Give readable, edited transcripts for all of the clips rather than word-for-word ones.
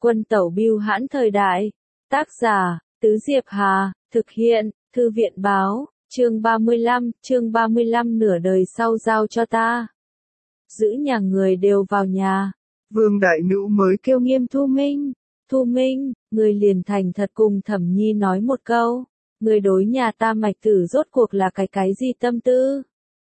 Quân tẩu bưu hãn thời đại. Tác giả, Tứ Diệp Hà, thực hiện, Thư viện báo, chương 35, nửa đời sau giao cho ta. Giữ nhà người đều vào nhà. Vương đại nữ mới kêu Nghiêm Thu Minh. Thu Minh, người liền thành thật cùng Thẩm Nhi nói một câu. Người đối nhà ta Mạch Tử rốt cuộc là cái gì tâm tư?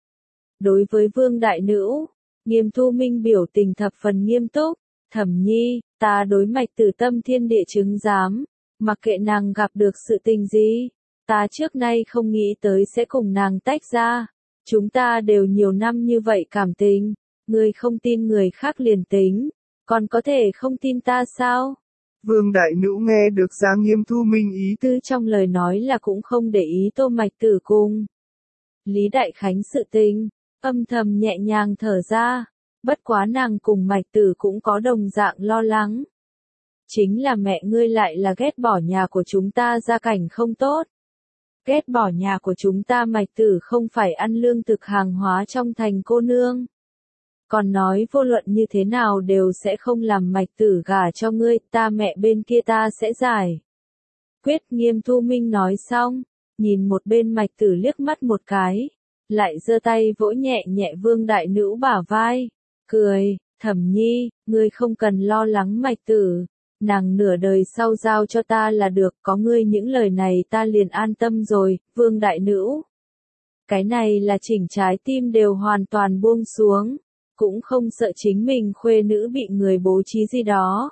Đối với Vương đại nữ, Nghiêm Thu Minh biểu tình thập phần nghiêm túc. Thẩm Nhi, ta đối Mạch Tử tâm thiên địa chứng giám, mặc kệ nàng gặp được sự tình gì, ta trước nay không nghĩ tới sẽ cùng nàng tách ra. Chúng ta đều nhiều năm như vậy cảm tình, người không tin người khác liền tính, còn có thể không tin ta sao? Vương đại nữ nghe được ra Nghiêm Thu Minh ý tứ trong lời nói là cũng không để ý Tô Mạch Tử cùng Lý Đại Khánh sự tình, âm thầm nhẹ nhàng thở ra. Bất quá nàng cùng Mạch Tử cũng có đồng dạng lo lắng. Chính là mẹ ngươi lại là ghét bỏ nhà của chúng ta gia cảnh không tốt. Ghét bỏ nhà của chúng ta Mạch Tử không phải ăn lương thực hàng hóa trong thành cô nương. Còn nói vô luận như thế nào đều sẽ không làm Mạch Tử gả cho ngươi, ta mẹ bên kia ta sẽ giải quyết. Nghiêm Thu Minh nói xong, nhìn một bên Mạch Tử liếc mắt một cái, lại giơ tay vỗ nhẹ nhẹ Vương đại nữ bả vai. Cười, Thẩm Nhi, ngươi không cần lo lắng Mạch Tử, nàng nửa đời sau giao cho ta là được, có ngươi những lời này ta liền an tâm rồi. Vương đại nữ, cái này là chỉnh trái tim đều hoàn toàn buông xuống, cũng không sợ chính mình khuê nữ bị người bố trí gì đó.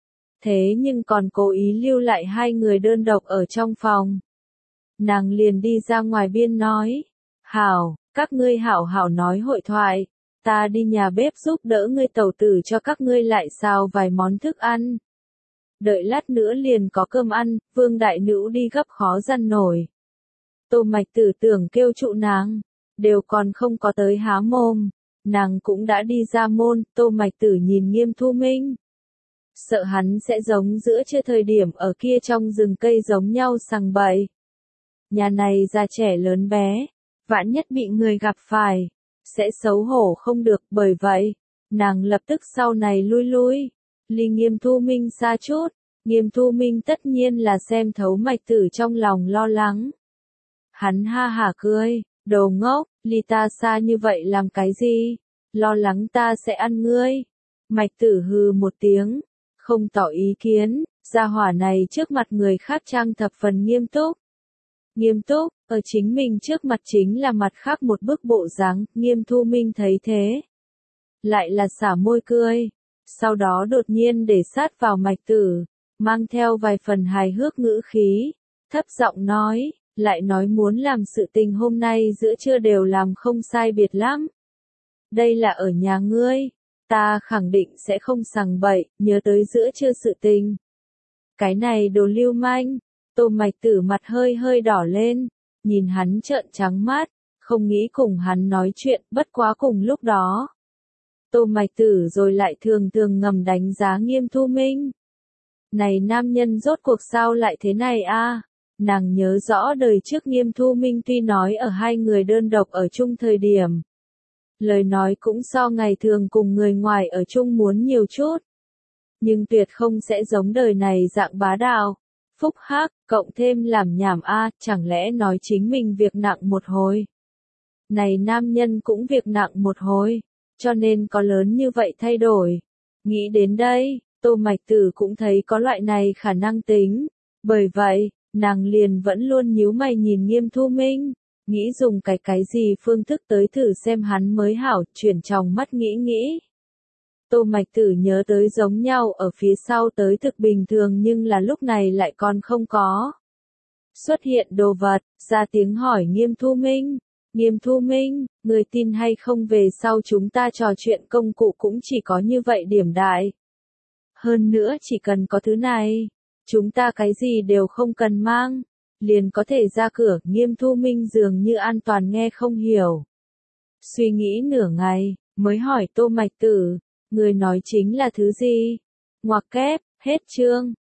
Thế nhưng còn cố ý lưu lại hai người đơn độc ở trong phòng. Nàng liền đi ra ngoài biên nói, hảo, các ngươi hảo hảo nói hội thoại. Ta đi nhà bếp giúp đỡ ngươi tẩu tử cho các ngươi lại xào vài món thức ăn. Đợi lát nữa liền có cơm ăn. Vương đại nữ đi gấp khó dằn nổi. Tô Mạch Tử tưởng kêu trụ nàng, đều còn không có tới há mồm, nàng cũng đã đi ra môn. Tô Mạch Tử nhìn Nghiêm Thu Minh, sợ hắn sẽ giống giữa trưa thời điểm ở kia trong rừng cây giống nhau sằng bậy. Nhà này già trẻ lớn bé, vạn nhất bị người gặp phải, sẽ xấu hổ không được. Bởi vậy, nàng lập tức sau này lui, ly Nghiêm Thu Minh xa chút. Nghiêm Thu Minh tất nhiên là xem thấu Mạch Tử trong lòng lo lắng. Hắn ha hả cười, đồ ngốc, ly ta xa như vậy làm cái gì, lo lắng ta sẽ ăn ngươi. Mạch Tử hừ một tiếng, không tỏ ý kiến, gia hỏa này trước mặt người khác trang thập phần nghiêm túc. Nghiêm túc, ở chính mình trước mặt chính là mặt khác một bức bộ dáng. Nghiêm Thu Minh thấy thế, lại là xả môi cười, sau đó đột nhiên để sát vào Mạch Tử, mang theo vài phần hài hước ngữ khí, thấp giọng nói, lại nói muốn làm sự tình hôm nay giữa trưa đều làm không sai biệt lắm. Đây là ở nhà ngươi, ta khẳng định sẽ không sằng bậy, nhớ tới giữa trưa sự tình. Cái này đồ lưu manh. Tô Mạch Tử mặt hơi đỏ lên, nhìn hắn trợn trắng mắt, không nghĩ cùng hắn nói chuyện. Bất quá cùng lúc đó, Tô Mạch Tử rồi lại thường ngầm đánh giá Nghiêm Thu Minh. Này nam nhân rốt cuộc sao lại thế này a? Nàng nhớ rõ đời trước Nghiêm Thu Minh tuy nói ở hai người đơn độc ở chung thời điểm, lời nói cũng so ngày thường cùng người ngoài ở chung muốn nhiều chút, nhưng tuyệt không sẽ giống đời này dạng bá đạo, phúc hắc, cộng thêm làm nhảm a. Chẳng lẽ nói chính mình việc nặng một hồi, này nam nhân cũng việc nặng một hồi, cho nên có lớn như vậy thay đổi. Nghĩ đến đây, Tô Mạch Tử cũng thấy có loại này khả năng tính, bởi vậy, nàng liền vẫn luôn nhíu mày nhìn Nghiêm Thu Minh, nghĩ dùng cái gì phương thức tới thử xem hắn mới hảo. Chuyển trong mắt nghĩ. Tô Mạch Tử nhớ tới giống nhau ở phía sau tới thực bình thường, nhưng là lúc này lại còn không có xuất hiện đồ vật, ra tiếng hỏi Nghiêm Thu Minh. Nghiêm Thu Minh, người tin hay không về sau chúng ta trò chuyện công cụ cũng chỉ có như vậy điểm đại. Hơn nữa chỉ cần có thứ này, chúng ta cái gì đều không cần mang, liền có thể ra cửa. Nghiêm Thu Minh dường như an toàn nghe không hiểu. Suy nghĩ nửa ngày, mới hỏi Tô Mạch Tử, người nói chính là thứ gì? Ngoặc kép, hết chương.